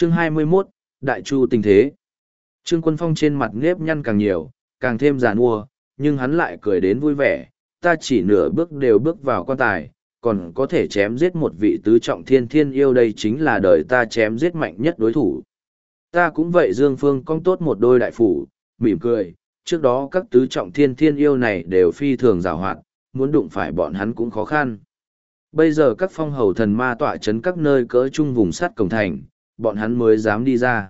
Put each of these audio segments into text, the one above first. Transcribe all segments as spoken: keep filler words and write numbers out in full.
Chương hai mươi 21, Đại Chu tình thế. Trương Quân Phong trên mặt nếp nhăn càng nhiều, càng thêm giàn mua, nhưng hắn lại cười đến vui vẻ, ta chỉ nửa bước đều bước vào quan tài, còn có thể chém giết một vị tứ trọng thiên thiên yêu, đây chính là đời ta chém giết mạnh nhất đối thủ. Ta cũng vậy. Dương Phương cong tốt một đôi đại phủ, mỉm cười, trước đó các tứ trọng thiên thiên yêu này đều phi thường giàu hoạt, muốn đụng phải bọn hắn cũng khó khăn. Bây giờ các phong hầu thần ma tọa chấn các nơi cỡ trung vùng sắt cổng thành, bọn hắn mới dám đi ra.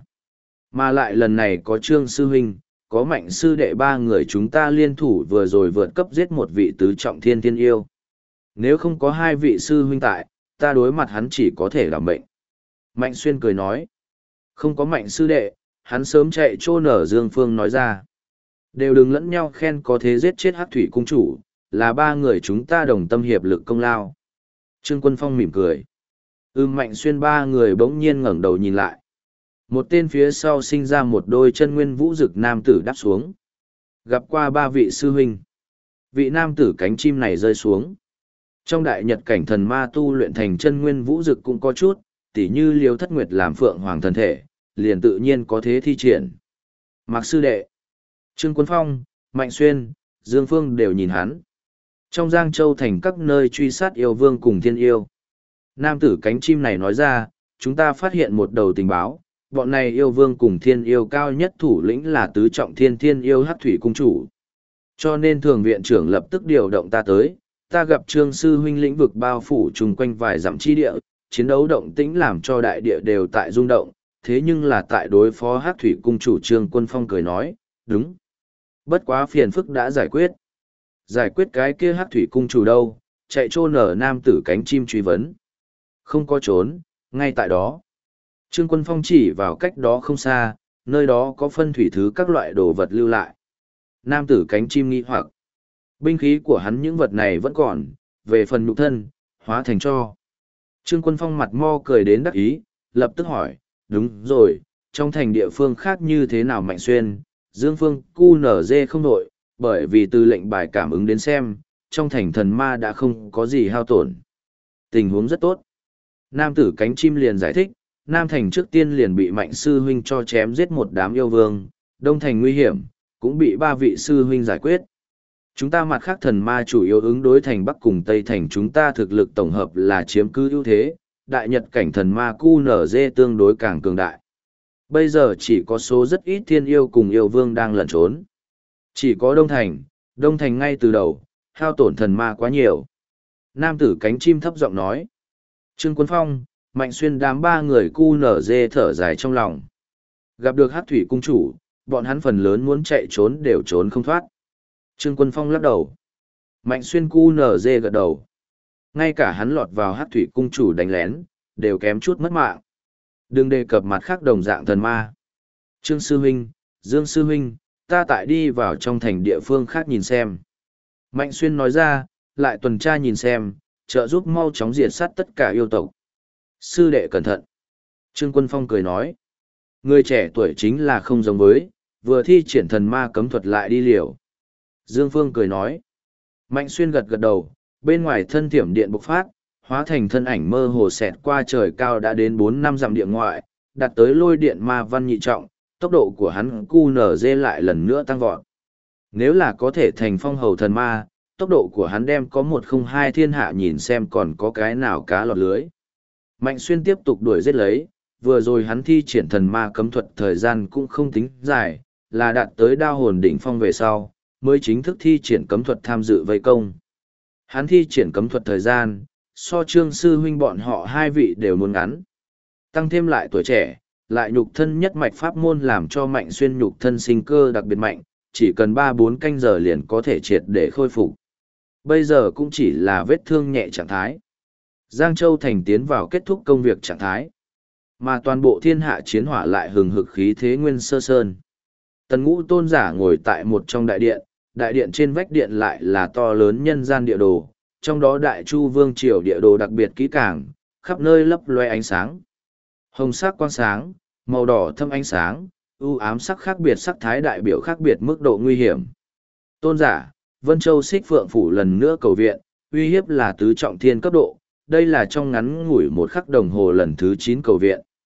Mà lại lần này có Trương Sư Huynh, có Mạnh Sư Đệ ba người chúng ta liên thủ vừa rồi vượt cấp giết một vị tứ trọng thiên thiên yêu. Nếu không có hai vị Sư Huynh tại, ta đối mặt hắn chỉ có thể làm bệnh. Mạnh Xuyên cười nói. Không có Mạnh Sư Đệ, hắn sớm chạy trô nở. Dương Phương nói ra. Đều đừng lẫn nhau khen có thế giết chết Hắc Thủy Cung Chủ, là ba người chúng ta đồng tâm hiệp lực công lao. Trương Quân Phong mỉm cười. Ưm Mạnh Xuyên ba người bỗng nhiên ngẩng đầu nhìn lại. Một tên phía sau sinh ra một đôi chân nguyên vũ dực nam tử đáp xuống. Gặp qua ba vị sư huynh. Vị nam tử cánh chim này rơi xuống. Trong đại nhật cảnh thần ma tu luyện thành chân nguyên vũ dực cũng có chút, tỉ như Liêu Thất Nguyệt làm phượng hoàng thần thể, liền tự nhiên có thế thi triển. Mạc sư đệ, Trương Quân Phong, Mạnh Xuyên, Dương Phương đều nhìn hắn. Trong Giang Châu thành các nơi truy sát yêu vương cùng thiên yêu. Nam tử cánh chim này nói ra, chúng ta phát hiện một đầu tình báo, bọn này yêu vương cùng thiên yêu cao nhất thủ lĩnh là tứ trọng thiên thiên yêu Hắc Thủy Cung Chủ. Cho nên thường viện trưởng lập tức điều động ta tới, ta gặp Trương Sư Huynh lĩnh vực bao phủ chung quanh vài dặm chi địa, chiến đấu động tĩnh làm cho đại địa đều tại rung động, thế nhưng là tại đối phó Hắc Thủy Cung Chủ. Trương Quân Phong cười nói, đúng. Bất quá phiền phức đã giải quyết. Giải quyết cái kia Hắc Thủy Cung Chủ đâu, chạy trô nở nam tử cánh chim truy vấn. Không có trốn, ngay tại đó. Trương Quân Phong chỉ vào cách đó không xa, nơi đó có phân thủy thứ các loại đồ vật lưu lại. Nam tử cánh chim nghi hoặc. Binh khí của hắn những vật này vẫn còn, về phần nhục thân, hóa thành tro. Trương Quân Phong mặt mo cười đến đắc ý, lập tức hỏi, đúng rồi, trong thành địa phương khác như thế nào Mạnh Xuyên, Dương Phương, cu nở dê không đội, bởi vì từ lệnh bài cảm ứng đến xem, trong thành thần ma đã không có gì hao tổn. Tình huống rất tốt. Nam tử cánh chim liền giải thích, Nam Thành trước tiên liền bị Mạnh Sư Huynh cho chém giết một đám yêu vương, Đông Thành nguy hiểm, cũng bị ba vị Sư Huynh giải quyết. Chúng ta mặt khác thần ma chủ yếu ứng đối thành Bắc cùng Tây Thành, chúng ta thực lực tổng hợp là chiếm cứ ưu thế, đại nhật cảnh thần ma cu nở dê tương đối càng cường đại. Bây giờ chỉ có số rất ít thiên yêu cùng yêu vương đang lẩn trốn. Chỉ có Đông Thành, Đông Thành ngay từ đầu, hao tổn thần ma quá nhiều. Nam tử cánh chim thấp giọng nói. Trương Quân Phong, Mạnh Xuyên đám ba người cu nở dê thở dài trong lòng. Gặp được Hắc Thủy Cung Chủ, bọn hắn phần lớn muốn chạy trốn đều trốn không thoát. Trương Quân Phong lắc đầu. Mạnh Xuyên cu nở dê gật đầu. Ngay cả hắn lọt vào Hắc Thủy Cung Chủ đánh lén, đều kém chút mất mạng. Đừng đề cập mặt khác đồng dạng thần ma. Trương Sư Huynh, Dương Sư Huynh, ta tại đi vào trong thành địa phương khác nhìn xem. Mạnh Xuyên nói ra, lại tuần tra nhìn xem, trợ giúp mau chóng diệt sát tất cả yêu tộc. Sư đệ cẩn thận. Trương Quân Phong cười nói. Người trẻ tuổi chính là không giống với, vừa thi triển thần ma cấm thuật lại đi liều. Dương Phương cười nói. Mạnh Xuyên gật gật đầu, bên ngoài thân thiểm điện bộc phát, hóa thành thân ảnh mơ hồ xẹt qua trời cao đã đến bốn năm dặm địa ngoại, đạt tới lôi điện ma văn nhị trọng, tốc độ của hắn cu nở dê lại lần nữa tăng vọt. Nếu là có thể thành phong hầu thần ma, tốc độ của hắn đem có một không hai thiên hạ, nhìn xem còn có cái nào cá lọt lưới. Mạnh Xuyên tiếp tục đuổi giết lấy, vừa rồi hắn thi triển thần ma cấm thuật thời gian cũng không tính dài, là đạt tới đao hồn đỉnh phong về sau, mới chính thức thi triển cấm thuật tham dự vây công. Hắn thi triển cấm thuật thời gian, so Trương Sư Huynh bọn họ hai vị đều muốn ngắn. Tăng thêm lại tuổi trẻ, lại nhục thân nhất mạch pháp môn làm cho Mạnh Xuyên nhục thân sinh cơ đặc biệt mạnh, chỉ cần ba bốn canh giờ liền có thể triệt để khôi phục. Bây giờ cũng chỉ là vết thương nhẹ trạng thái. Giang Châu thành tiến vào kết thúc công việc trạng thái. Mà toàn bộ thiên hạ chiến hỏa lại hừng hực khí thế nguyên sơ sơn. Tần Ngũ tôn giả ngồi tại một trong đại điện, đại điện trên vách điện lại là to lớn nhân gian địa đồ, trong đó Đại Chu Vương Triều địa đồ đặc biệt kỹ càng, khắp nơi lấp loe ánh sáng. Hồng sắc quang sáng, màu đỏ thâm ánh sáng, ưu ám sắc khác biệt, sắc thái đại biểu khác biệt mức độ nguy hiểm. Tôn giả, Vân Châu Xích Phượng Phủ lần nữa cầu viện, uy hiếp là tứ trọng thiên cấp độ, đây là trong ngắn ngủi một khắc đồng hồ lần thứ chín cầu viện.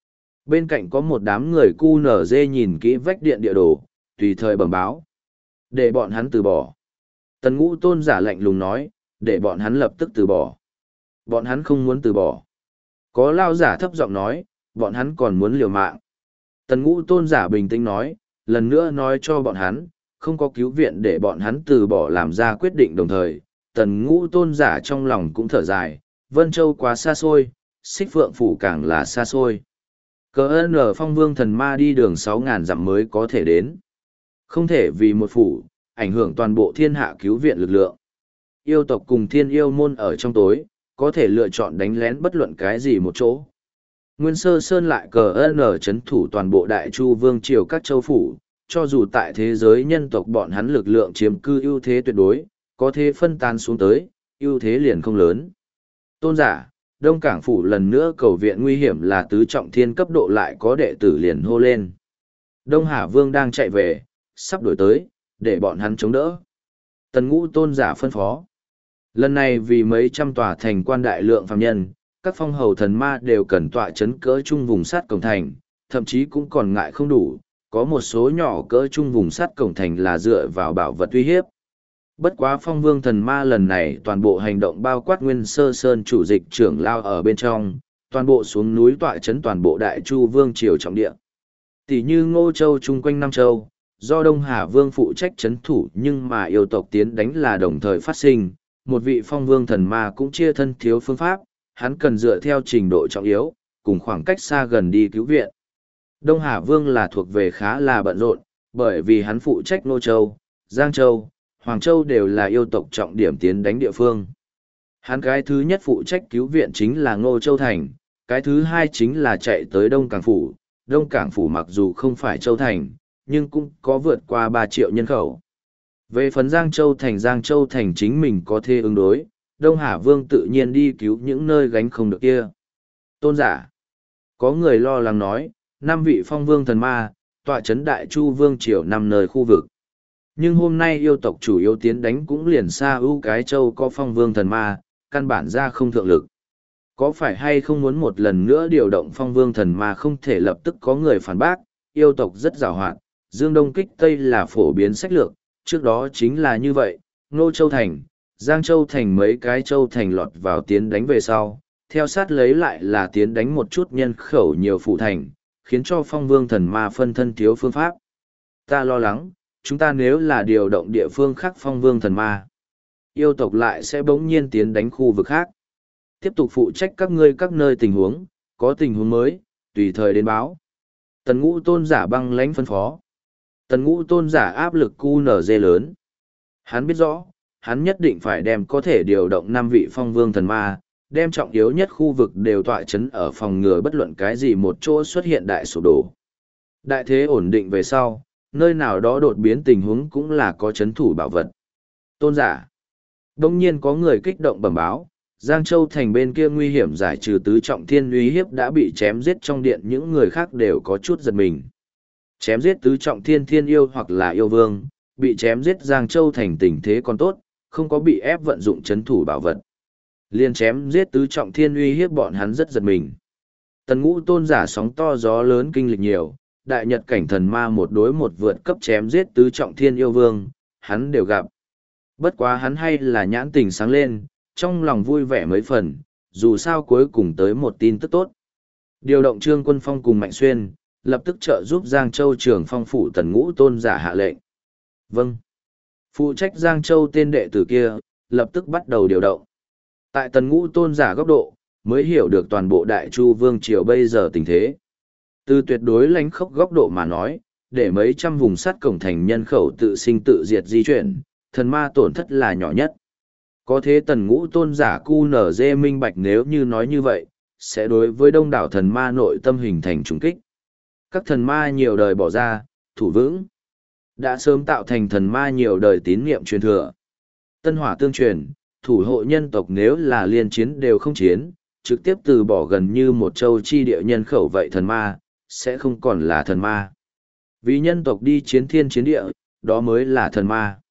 Bên cạnh có một đám người cu nở dê nhìn kỹ vách điện địa đồ, tùy thời bẩm báo. Để bọn hắn từ bỏ. Tần Ngũ Tôn giả lạnh lùng nói, để bọn hắn lập tức từ bỏ. Bọn hắn không muốn từ bỏ. Có lao giả thấp giọng nói, bọn hắn còn muốn liều mạng. Tần Ngũ Tôn giả bình tĩnh nói, lần nữa nói cho bọn hắn, không có cứu viện để bọn hắn từ bỏ làm ra quyết định đồng thời. Tần Ngũ Tôn giả trong lòng cũng thở dài, Vân Châu quá xa xôi, Xích Phượng Phủ càng là xa xôi. Cờ ơn ở Phong Vương Thần Ma đi đường sáu ngàn dặm mới có thể đến. Không thể vì một phủ, ảnh hưởng toàn bộ thiên hạ cứu viện lực lượng. Yêu tộc cùng thiên yêu môn ở trong tối, có thể lựa chọn đánh lén bất luận cái gì một chỗ. Nguyên Sơ Sơn lại cờ ơn ở chấn thủ toàn bộ Đại Chu Vương triều các châu phủ, cho dù tại thế giới nhân tộc bọn hắn lực lượng chiếm cư ưu thế tuyệt đối, có thể phân tán xuống tới, ưu thế liền không lớn. Tôn giả, Đông Cảng Phủ lần nữa cầu viện nguy hiểm là tứ trọng thiên cấp độ lại có đệ tử liền hô lên. Đông Hà Vương đang chạy về, sắp đổi tới, để bọn hắn chống đỡ. Tần Ngũ Tôn giả phân phó. Lần này vì mấy trăm tòa thành quan đại lượng phàm nhân, các phong hầu thần ma đều cần tọa chấn cỡ chung vùng sát cổng thành, thậm chí cũng còn ngại không đủ, có một số nhỏ cỡ chung vùng sát cổng thành là dựa vào bảo vật uy hiếp. Bất quá phong vương thần ma lần này toàn bộ hành động bao quát Nguyên Sơ Sơn chủ dịch trưởng lao ở bên trong, toàn bộ xuống núi tọa chấn toàn bộ Đại Chu Vương triều trọng địa. Tỷ như Ngô Châu chung quanh Nam Châu, do Đông Hà Vương phụ trách chấn thủ nhưng mà yêu tộc tiến đánh là đồng thời phát sinh, một vị phong vương thần ma cũng chia thân thiếu phương pháp, hắn cần dựa theo trình độ trọng yếu, cùng khoảng cách xa gần đi cứu viện. Đông Hà Vương là thuộc về khá là bận rộn, bởi vì hắn phụ trách Ngô Châu, Giang Châu, Hoàng Châu đều là yêu tộc trọng điểm tiến đánh địa phương. Hắn cái thứ nhất phụ trách cứu viện chính là Ngô Châu Thành, cái thứ hai chính là chạy tới Đông Cảng Phủ. Đông Cảng Phủ mặc dù không phải Châu Thành, nhưng cũng có vượt qua ba triệu nhân khẩu. Về phần Giang Châu Thành Giang Châu Thành chính mình có thể ứng đối, Đông Hà Vương tự nhiên đi cứu những nơi gánh không được kia. Tôn giả. Có người lo lắng nói, năm vị phong vương thần ma, tọa chấn Đại Chu Vương triều năm nơi khu vực. Nhưng hôm nay yêu tộc chủ yếu tiến đánh cũng liền xa ưu cái châu có phong vương thần ma, căn bản ra không thượng lực. Có phải hay không muốn một lần nữa điều động phong vương thần ma không thể lập tức có người phản bác, yêu tộc rất giàu hoạt, dương đông kích tây là phổ biến sách lược, trước đó chính là như vậy, Ngô Châu Thành, Giang Châu Thành mấy cái châu thành lọt vào tiến đánh về sau, theo sát lấy lại là tiến đánh một chút nhân khẩu nhiều phụ thành, khiến cho phong vương thần ma phân thân thiếu phương pháp. Ta lo lắng, chúng ta nếu là điều động địa phương khác phong vương thần ma, yêu tộc lại sẽ bỗng nhiên tiến đánh khu vực khác. Tiếp tục phụ trách các ngươi các nơi tình huống, có tình huống mới, tùy thời đến báo. Tần Ngũ Tôn giả băng lãnh phân phó. Tần Ngũ Tôn giả áp lực cu nở dê lớn. Hắn biết rõ, hắn nhất định phải đem có thể điều động năm vị phong vương thần ma, đem trọng yếu nhất khu vực đều tọa chấn ở phòng ngừa bất luận cái gì một chỗ xuất hiện đại sụp đổ. Đại thế ổn định về sau, nơi nào đó đột biến tình huống cũng là có chấn thủ bảo vật. Tôn giả. Đông nhiên có người kích động bẩm báo, Giang Châu Thành bên kia nguy hiểm giải trừ tứ trọng thiên uy hiếp đã bị chém giết trong điện, những người khác đều có chút giật mình. Chém giết tứ trọng thiên thiên yêu hoặc là yêu vương, bị chém giết Giang Châu Thành tình thế còn tốt, không có bị ép vận dụng chấn thủ bảo vật. Liên chém giết tứ trọng thiên uy hiếp bọn hắn rất giật mình. Tần Ngũ Tôn giả sóng to gió lớn kinh lịch nhiều, đại nhật cảnh thần ma một đối một vượt cấp chém giết tứ trọng thiên yêu vương, hắn đều gặp. Bất quá hắn hay là nhãn tình sáng lên, trong lòng vui vẻ mấy phần, dù sao cuối cùng tới một tin tức tốt. Điều động Trương Quân Phong cùng Mạnh Xuyên, lập tức trợ giúp Giang Châu trưởng phong phủ Tần Ngũ Tôn giả hạ lệnh. Vâng. Phụ trách Giang Châu tên đệ tử kia, lập tức bắt đầu điều động. Tại Tần Ngũ Tôn giả góc độ, mới hiểu được toàn bộ Đại Chu Vương triều bây giờ tình thế. Từ tuyệt đối lãnh khốc góc độ mà nói, để mấy trăm vùng sắt cổng thành nhân khẩu tự sinh tự diệt di chuyển, thần ma tổn thất là nhỏ nhất. Có thế Tần Ngũ Tôn giả cu nở dê minh bạch nếu như nói như vậy, sẽ đối với đông đảo thần ma nội tâm hình thành trùng kích. Các thần ma nhiều đời bỏ ra, thủ vững, đã sớm tạo thành thần ma nhiều đời tín niệm truyền thừa. Tân hỏa tương truyền, thủ hộ nhân tộc nếu là liên chiến đều không chiến, trực tiếp từ bỏ gần như một châu chi địa nhân khẩu vậy thần ma, sẽ không còn là thần ma. Vì nhân tộc đi chiến thiên chiến địa, đó mới là thần ma.